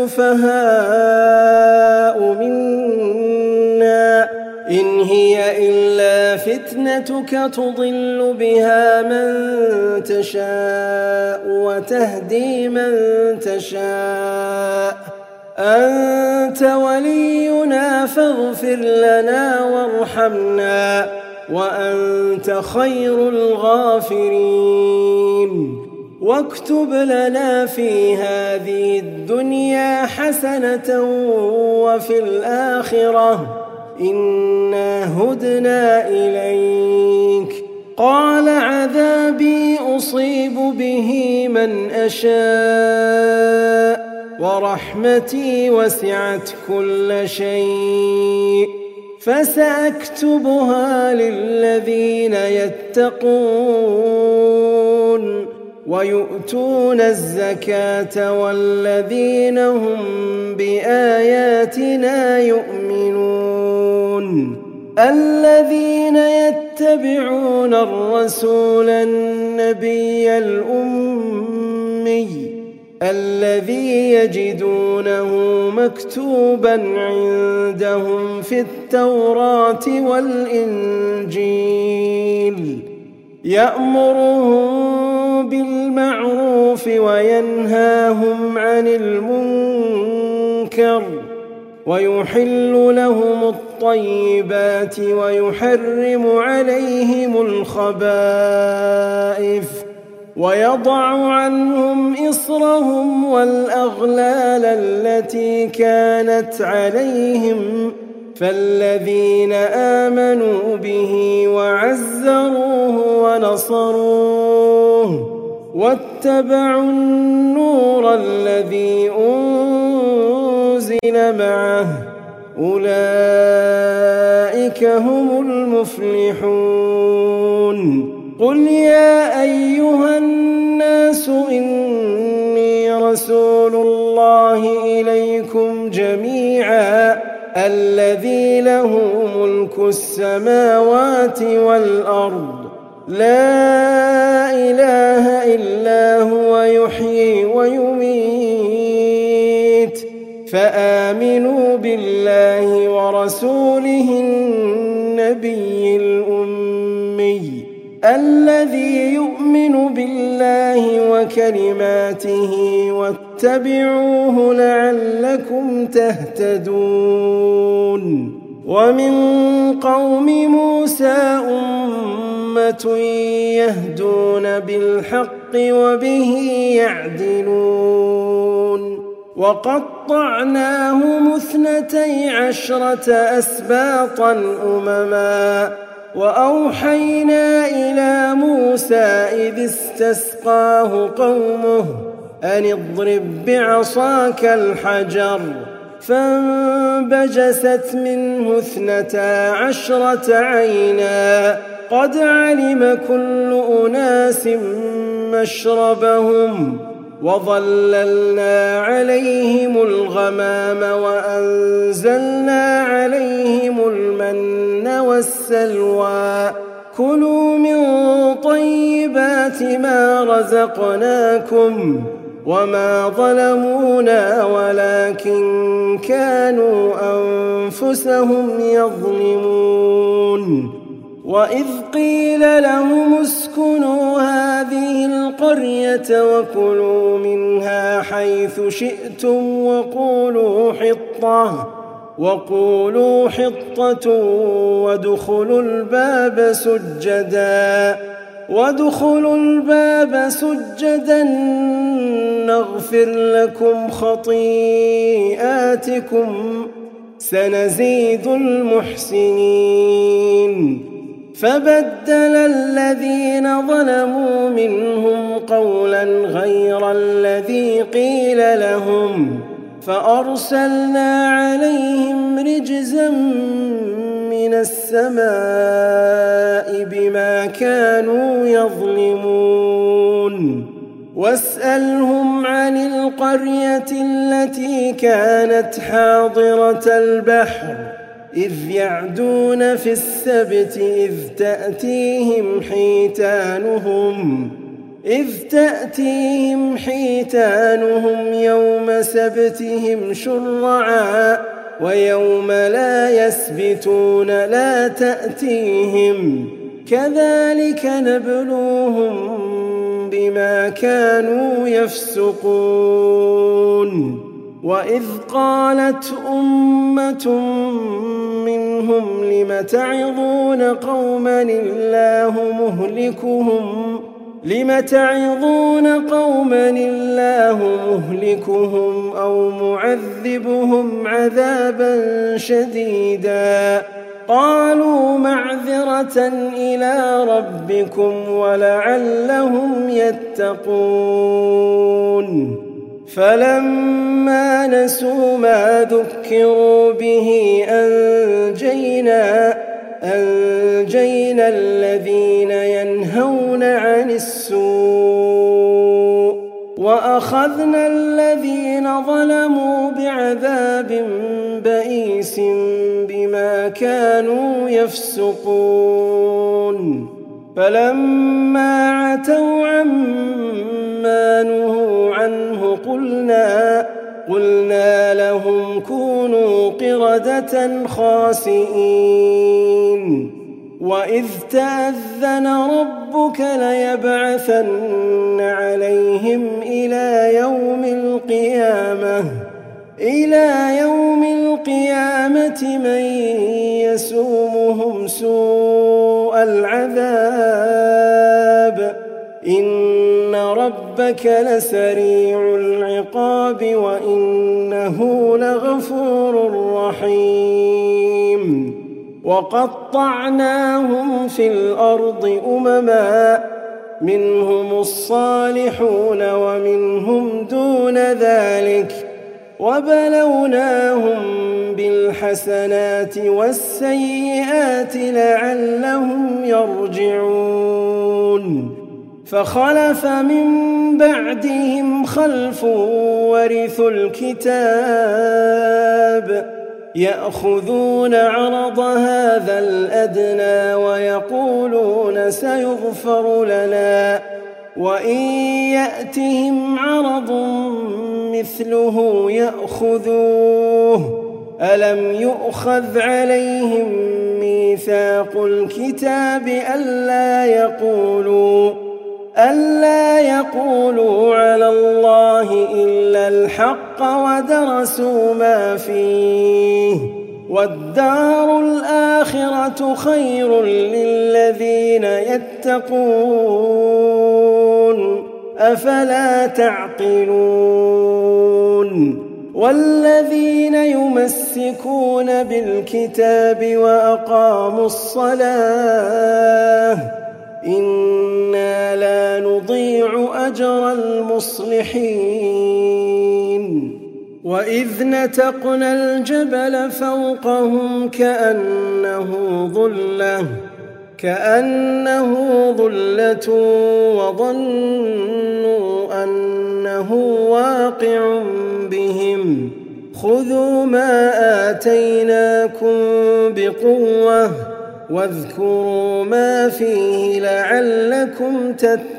السفهاء منا إن هي إلا فتنتك تضل بها من تشاء وتهدي من تشاء أنت ولينا فاغفر لنا وارحمنا وأنت خير الغافرين. واكتب لنا في هذه الدنيا حسنة وفي الآخرة إنا هدنا إليك. قال عذابي أصيب به من أشاء ورحمتي وسعت كل شيء فسأكتبها للذين يتقون ويؤتون الزكاة والذين هم بآياتنا يؤمنون. الذين يتبعون الرسول النبي الأمي الذي يجدونه مكتوبا عندهم في التوراة والإنجيل يأمرهم بالمعروف وينهاهم عن المنكر ويحل لهم الطيبات ويحرم عليهم الخبائث ويضع عنهم إصرهم والأغلال التي كانت عليهم فالذين آمنوا به وعزروه ونصروه واتبعوا النور الذي أنزل معه أولئك هم المفلحون قل يا أيها الناس إني رسول الله إليكم جميعا الذي له ملك السماوات والأرض لا إله إلا هو يحيي ويميت فآمنوا بالله ورسوله النبي الأمي الذي يؤمن بالله وكلماته واتبعوه لعلكم تهتدون ومن قوم موسى أمة يهدون بالحق وبه يعدلون وقطعناهم اثنتي عشرة أسباطا أمما وأوحينا إلى موسى إذ استسقاه قومه أن اضرب بعصاك الحجر فانبجست منه اثنتا عشرة عينا قد علم كل أناس مشربهم وظللنا عليهم الغمام وأنزلنا عليهم المن والسلوى كلوا من طيبات ما رزقناكم وما ظلمونا ولكن كانوا أنفسهم يظلمون وإذ قيل لهم اسكنوا هذه القرية وكلوا منها حيث شئتم وقولوا حطة وقولوا حطة وادخلوا الباب سجدا وادخلوا الباب سجدا نغفر لكم خطيئاتكم سنزيد المحسنين فبدل الذين ظلموا منهم قولا غير الذي قيل لهم فأرسلنا عليهم رجزا من السماء بما كانوا يظلمون واسألهم عن القرية التي كانت حاضرة البحر إذ يعدون في السبت إذ تأتيهم حيتانهم إذ تأتيهم حيتانهم يوم سبتهم شرعا ويوم لا يسبتون لا تأتيهم كذلك نبلوهم بما كانوا يفسقون وإذ قالت أمة منهم لم تعظون قوما الله مهلكهم لم تعظون قوما الله مهلكهم أو معذبهم عذابا شديدا قالوا معذرة إلى ربكم ولعلهم يتقون فلما نسوا ما ذكروا به أنجينا أنجينا الذين ينهون عن السوء وأخذنا الذين ظلموا بعذاب بئيس بما كانوا يفسقون فلما عتوا عما نهوا عنه قلنا قلنا لهم كونوا قردة خاسئين وإذ تأذن ربك ليبعثن عليهم إلى يوم القيامة إلى يوم القيامة من يسومهم سوء العذاب إن ربك لسريع العقاب وإنه لغفور رحيم وقطعناهم في الأرض أمما منهم الصالحون ومنهم دون ذلك وبلوناهم بالحسنات والسيئات لعلهم يرجعون فخلف من بعدهم خلف ورثوا الكتاب يأخذون عرض هذا الأدنى ويقولون سيغفر لنا وإن يأتهم عرض مثله يأخذوه ألم يؤخذ عليهم ميثاق الكتاب ألا يقولوا ألا يقولوا على الله إلا الحق ودرسوا ما فيه والدار الآخرة خير للذين يتقون أفلا تعقلون والذين يمسكون بالكتاب وأقاموا الصلاة إنا لا نضيع أجر المصلحين وإذ نتقنا الجبل فوقهم كأنه ظلة كأنه ظلة وظنوا أنه واقع بهم خذوا ما آتيناكم بقوة واذكروا ما فيه لعلكم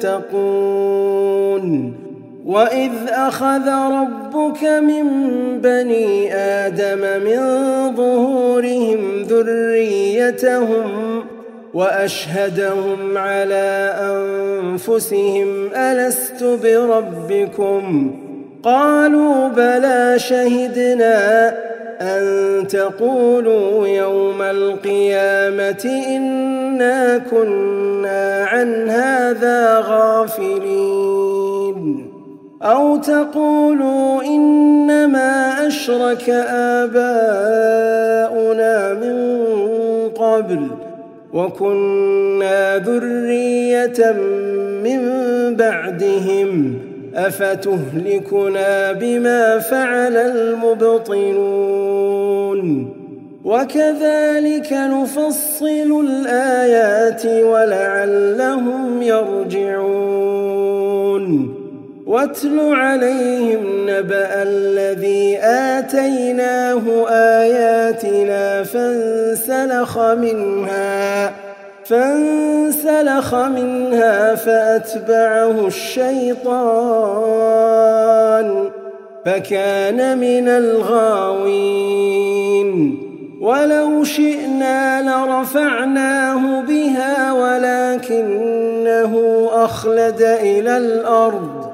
تتقون وإذ أخذ ربك من بني آدم من ظهورهم ذريتهم وأشهدهم على أنفسهم ألست بربكم قالوا بلى شهدنا أن تقولوا يوم القيامة إنا كنا عن هذا غافلين أو تقولوا إنما أشرك آباؤنا من قبل وكنا ذرية من بعدهم أفتهلكنا بما فعل المبطلون وكذلك نفصل الآيات ولعلهم يرجعون واتل عليهم نبأ الذي آتيناه آياتنا فانسلخ منها فانسلخ منها فأتبعه الشيطان فكان من الغاوين ولو شئنا لرفعناه بها ولكنه أخلد إلى الأرض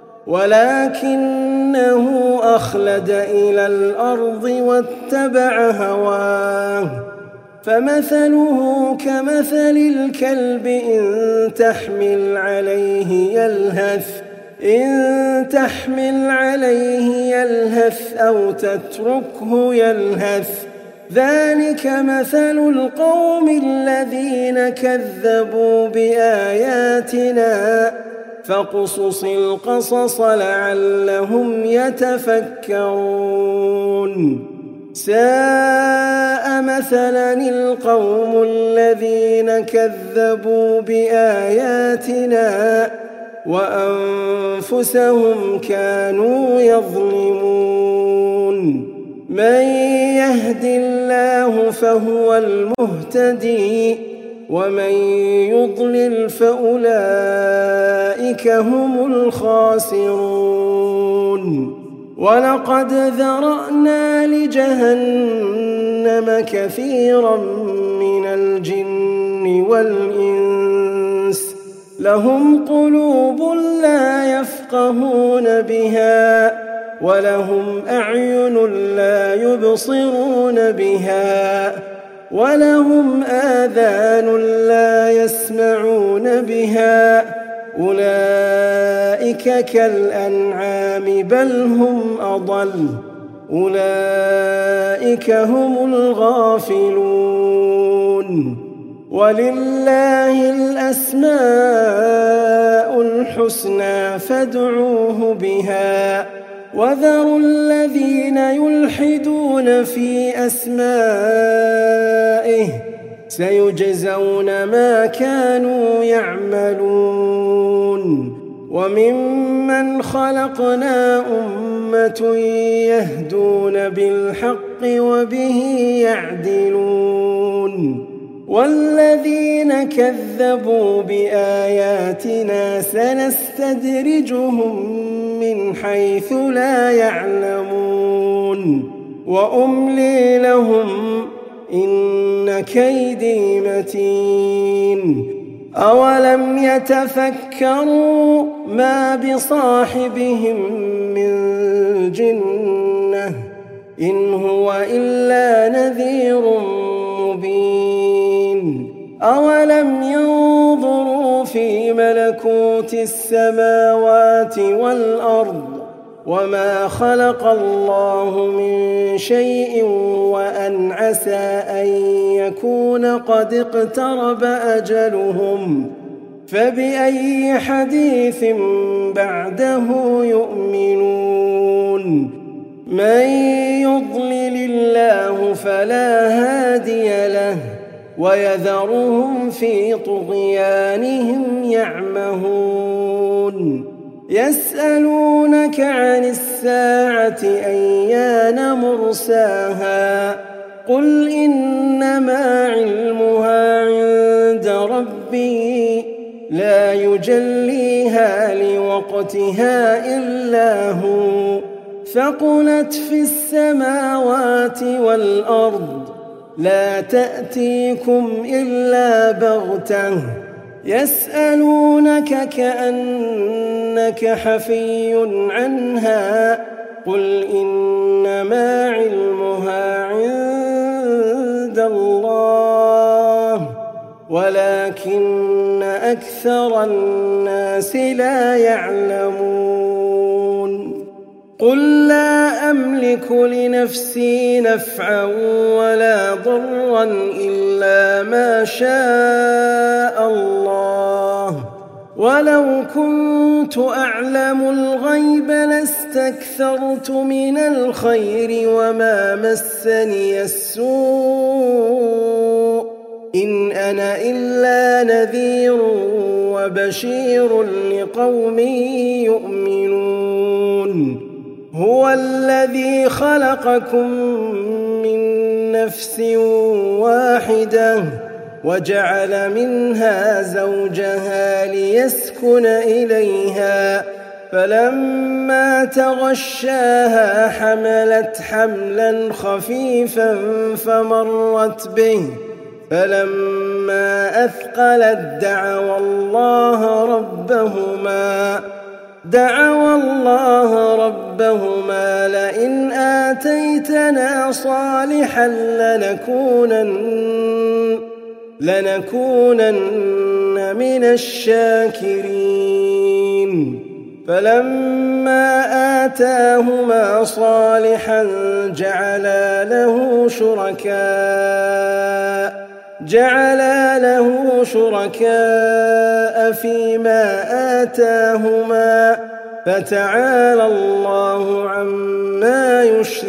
ولكنه أخلد إلى الأرض واتبع هواه فمثله كمثل الكلب إن تحمل عليه يلهث إن تحمل عليه يلهث أو تتركه يلهث ذلك مثل القوم الذين كذبوا بآياتنا فاقصص القصص لعلهم يتفكرون ساء مثلا القوم الذين كذبوا بآياتنا وأنفسهم كانوا يظلمون من يهد الله فهو المهتدي ومن يضلل فأولئك هم الخاسرون ولقد ذرأنا لجهنم كثيرا من الجن والإنس لهم قلوب لا يفقهون بها ولهم أعين لا يبصرون بها ولهم آذان لا يسمعون بها أولئك كالأنعام بل هم أضل أولئك هم الغافلون ولله الأسماء الحسنى فادعوه بها وذروا الذين يلحدون في أسمائه سيجزون ما كانوا يعملون وممن خلقنا أمة يهدون بالحق وبه يعدلون والذين كذبوا بآياتنا سنستدرجهم من حيث لا يعلمون وأملي لهم إن كيدي متين أولم يتفكروا ما بصاحبهم من جنة إن هو إلا نذير مبين أولم ينظروا في ملكوت السماوات والأرض وما خلق الله من شيء وأن عسى أن يكون قد اقترب أجلهم فبأي حديث بعده يؤمنون من يضلل الله فلا هادي له ويذرهم في طغيانهم يعمهون يسألونك عن الساعة أيان مرساها قل إنما علمها عند ربي لا يجليها لوقتها إلا هو ثقلت في السماوات والأرض لا تأتيكم إلا بغتة يسألونك كأنك حفي عنها قل إنما علمها عند الله ولكن أكثر الناس لا يعلمون قل لا أملك لنفسي نفعا ولا ضرا إلا ما شاء الله ولو كنت أعلم الغيب لاستكثرت من الخير وما مسني السوء إن أنا إلا نذير وبشير لقوم يؤمنون هو الذي خلقكم من نفس واحدة وجعل منها زوجها ليسكن إليها فلما تغشاها حملت حملا خفيفا فمرت به فلما أثقلت دعوا الله ربهما دعوا الله ربهما لئن آتيتنا صالحا لنكونن لنكونن من الشاكرين فلما آتاهما صالحا جعلا له شركاء جعلا له شركاء فيما آتاهما فتعالى الله عما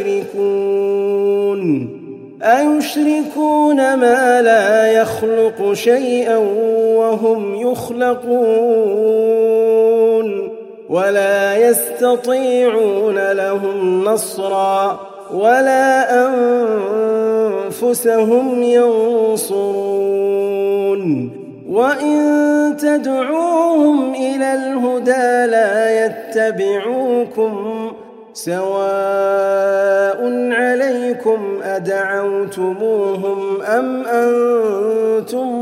يشركون أيشركون ما لا يخلق شيئا وهم يخلقون ولا يستطيعون لهم نصرا ولا أنفسهم ينصرون وإن تدعوهم إلى الهدى لا يتبعوكم سواء عليكم أدعوتموهم أم أنتم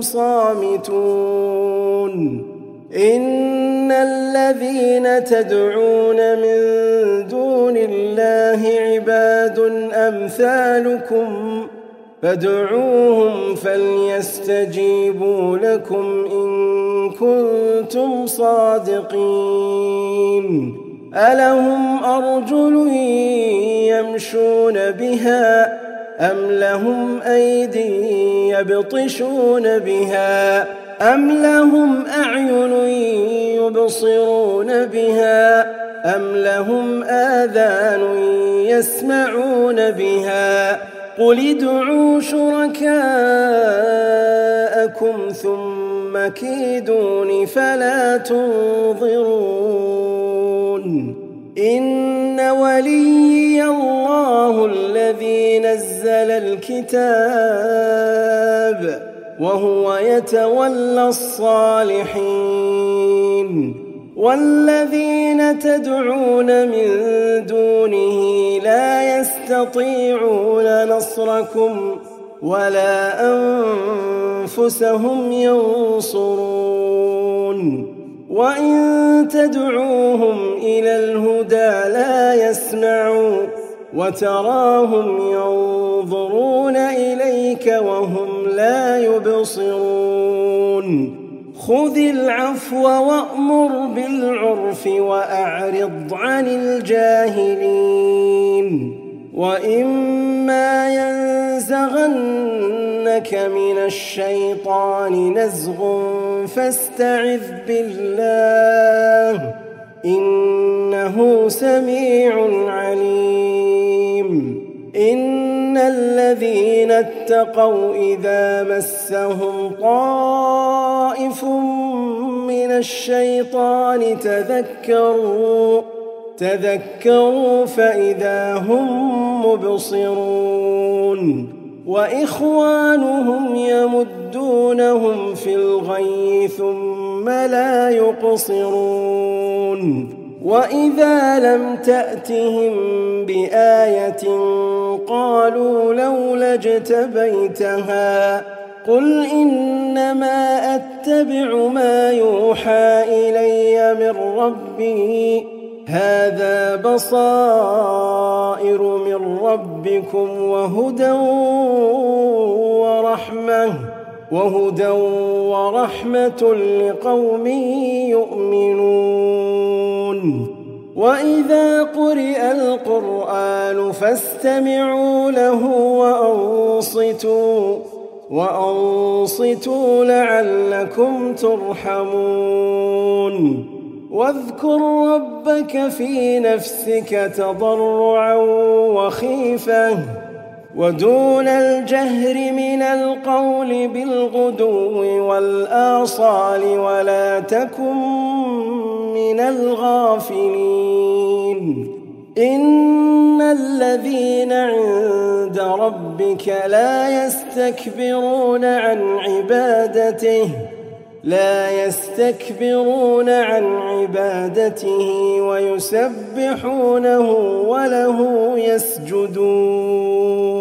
صامتون إن الذين تدعون من دون الله عباد أمثالكم فادعوهم فليستجيبوا لكم إن كنتم صادقين ألهم أرجل يمشون بها أم لهم أيدي يبطشون بها أم لهم أعين يبصرون بها أم لهم آذان يسمعون بها قل ادعوا شركاءكم ثم كيدون فلا تنظرون إن وليي الله الذي نزل الكتاب وهو يتولى الصالحين والذين تدعون من دونه لا يستطيعون نصركم ولا أنفسهم ينصرون وإن تدعوهم إلى الهدى لا يسمعوا وتراهم ينظرون إليك وهم لا يبصرون خذ العفو وأمر بالعرف وأعرض عن الجاهلين وإما ينزغنك من الشيطان نزغ فاستعذ بالله إنه سميع عليم إن الذين اتقوا إذا مسهم طائف من الشيطان تذكروا تذكروا فإذا هم مبصرون وإخوانهم يمدونهم في الغي ثم لا يقصرون وإذا لم تأتهم بآية قالوا لولا اجتبيتها قل إنما أتبع ما يوحى إلي من ربي هذا بصائر من ربكم وهدى ورحمة وهدى ورحمة لقوم يؤمنون وإذا قرئ القرآن فاستمعوا له وأنصتوا وأنصتوا لعلكم ترحمون واذكر ربك في نفسك تضرعا وخيفة ودون الجهر من القول بالغدو والآصال ولا تكن من الغافلين إن الذين عند ربك لا يستكبرون عن عبادته لا يستكبرون عن عبادته ويسبحونه وله يسجدون